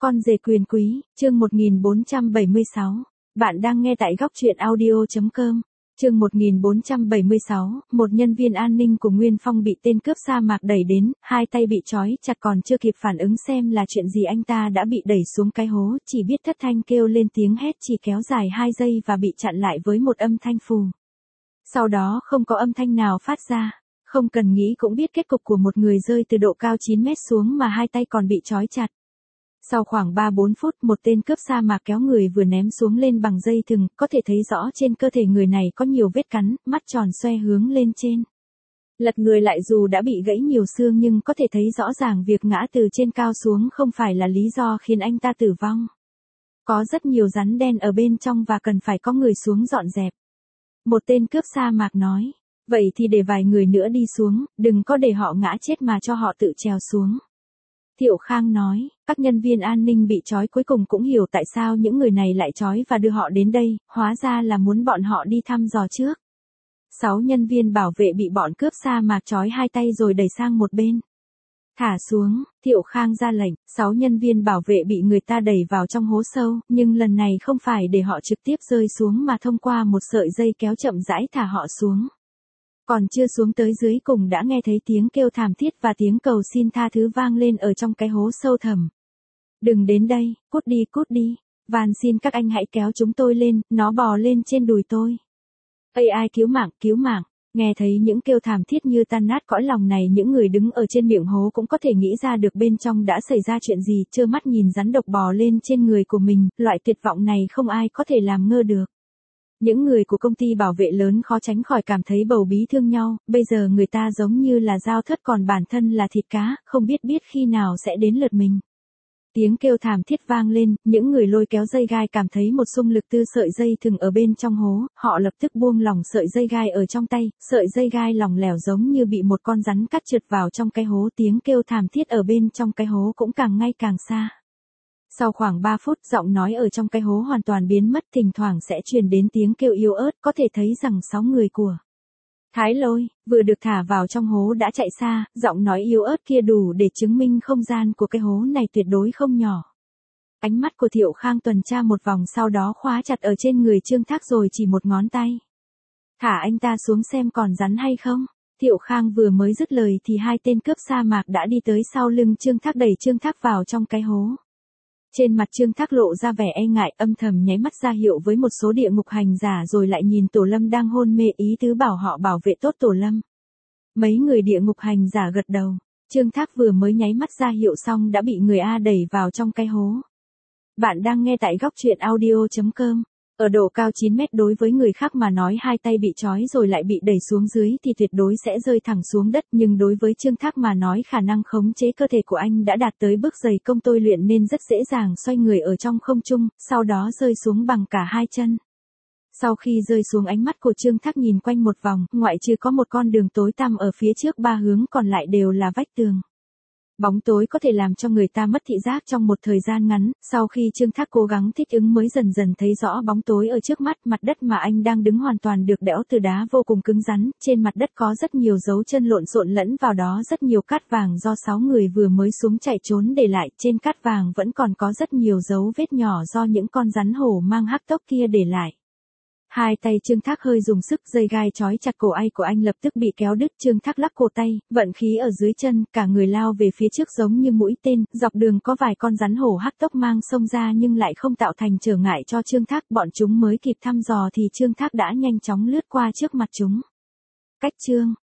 Con rể quyền quý, chương 1476. Bạn đang nghe tại góc truyện audio.com. Chương 1476, một nhân viên an ninh của Nguyên Phong bị tên cướp sa mạc đẩy đến, hai tay bị trói chặt còn chưa kịp phản ứng xem là chuyện gì anh ta đã bị đẩy xuống cái hố, chỉ biết thất thanh kêu lên tiếng hét chỉ kéo dài 2 giây và bị chặn lại với một âm thanh phù. Sau đó không có âm thanh nào phát ra, không cần nghĩ cũng biết kết cục của một người rơi từ độ cao 9 mét xuống mà hai tay còn bị trói chặt. Sau khoảng 3-4 phút, một tên cướp sa mạc kéo người vừa ném xuống lên bằng dây thừng, có thể thấy rõ trên cơ thể người này có nhiều vết cắn, mắt tròn xoe hướng lên trên. Lật người lại dù đã bị gãy nhiều xương nhưng có thể thấy rõ ràng việc ngã từ trên cao xuống không phải là lý do khiến anh ta tử vong. Có rất nhiều rắn đen ở bên trong và cần phải có người xuống dọn dẹp. Một tên cướp sa mạc nói, vậy thì để vài người nữa đi xuống, đừng có để họ ngã chết mà cho họ tự trèo xuống. Thiệu Khang nói, các nhân viên an ninh bị trói cuối cùng cũng hiểu tại sao những người này lại trói và đưa họ đến đây, hóa ra là muốn bọn họ đi thăm dò trước. 6 nhân viên bảo vệ bị bọn cướp sa mạc trói hai tay rồi đẩy sang một bên. Thả xuống, Thiệu Khang ra lệnh, 6 nhân viên bảo vệ bị người ta đẩy vào trong hố sâu, nhưng lần này không phải để họ trực tiếp rơi xuống mà thông qua một sợi dây kéo chậm rãi thả họ xuống. Còn chưa xuống tới dưới cùng đã nghe thấy tiếng kêu thảm thiết và tiếng cầu xin tha thứ vang lên ở trong cái hố sâu thẳm. Đừng đến đây, cút đi, van xin các anh hãy kéo chúng tôi lên, nó bò lên trên đùi tôi. AI cứu mạng, nghe thấy những kêu thảm thiết như tan nát cõi lòng này, những người đứng ở trên miệng hố cũng có thể nghĩ ra được bên trong đã xảy ra chuyện gì, trơ mắt nhìn rắn độc bò lên trên người của mình, loại tuyệt vọng này không ai có thể làm ngơ được. Những người của công ty bảo vệ lớn khó tránh khỏi cảm thấy bầu bí thương nhau, bây giờ người ta giống như là dao thớt còn bản thân là thịt cá, không biết khi nào sẽ đến lượt mình. Tiếng kêu thảm thiết vang lên, những người lôi kéo dây gai cảm thấy một xung lực từ sợi dây thừng ở bên trong hố, họ lập tức buông lỏng sợi dây gai ở trong tay, sợi dây gai lỏng lẻo giống như bị một con rắn cắt trượt vào trong cái hố, tiếng kêu thảm thiết ở bên trong cái hố cũng càng ngày càng xa. Sau khoảng 3 phút, giọng nói ở trong cái hố hoàn toàn biến mất, thỉnh thoảng sẽ truyền đến tiếng kêu yếu ớt, có thể thấy rằng 6 người của Thái Lôi vừa được thả vào trong hố đã chạy xa, giọng nói yếu ớt kia đủ để chứng minh không gian của cái hố này tuyệt đối không nhỏ. Ánh mắt của Thiệu Khang tuần tra một vòng sau đó khóa chặt ở trên người Trương Thác rồi chỉ một ngón tay. Thả anh ta xuống xem còn rắn hay không. Thiệu Khang vừa mới dứt lời thì hai tên cướp sa mạc đã đi tới sau lưng Trương Thác đẩy Trương Thác vào trong cái hố. Trên mặt Trương Thác lộ ra vẻ e ngại, âm thầm nháy mắt ra hiệu với một số địa ngục hành giả rồi lại nhìn Tổ Lâm đang hôn mê, ý tứ bảo họ bảo vệ tốt Tổ Lâm. Mấy người địa ngục hành giả gật đầu. Trương Thác vừa mới nháy mắt ra hiệu xong đã bị người A đẩy vào trong cái hố. Bạn đang nghe tại góc truyện audio.com. Ở độ cao 9 mét đối với người khác mà nói hai tay bị trói rồi lại bị đẩy xuống dưới thì tuyệt đối sẽ rơi thẳng xuống đất, nhưng đối với Trương Thác mà nói khả năng khống chế cơ thể của anh đã đạt tới bước dày công tôi luyện nên rất dễ dàng xoay người ở trong không trung, sau đó rơi xuống bằng cả hai chân. Sau khi rơi xuống ánh mắt của Trương Thác nhìn quanh một vòng, ngoại trừ có một con đường tối tăm ở phía trước, 3 hướng còn lại đều là vách tường. Bóng tối có thể làm cho người ta mất thị giác trong một thời gian ngắn, sau khi Trương Thác cố gắng thích ứng mới dần dần thấy rõ bóng tối ở trước mắt, mặt đất mà anh đang đứng hoàn toàn được đẽo từ đá vô cùng cứng rắn, trên mặt đất có rất nhiều dấu chân lộn xộn lẫn vào đó rất nhiều cát vàng do 6 người vừa mới xuống chạy trốn để lại, trên cát vàng vẫn còn có rất nhiều dấu vết nhỏ do những con rắn hổ mang hắc tốc kia để lại. Hai tay Trương Thác hơi dùng sức, dây gai trói chặt cổ ai của anh lập tức bị kéo đứt. Trương Thác lắc cổ tay, vận khí ở dưới chân, cả người lao về phía trước giống như mũi tên, dọc đường có vài con rắn hổ hắc tốc mang xông ra nhưng lại không tạo thành trở ngại cho Trương Thác, bọn chúng mới kịp thăm dò thì Trương Thác đã nhanh chóng lướt qua trước mặt chúng. Cách chương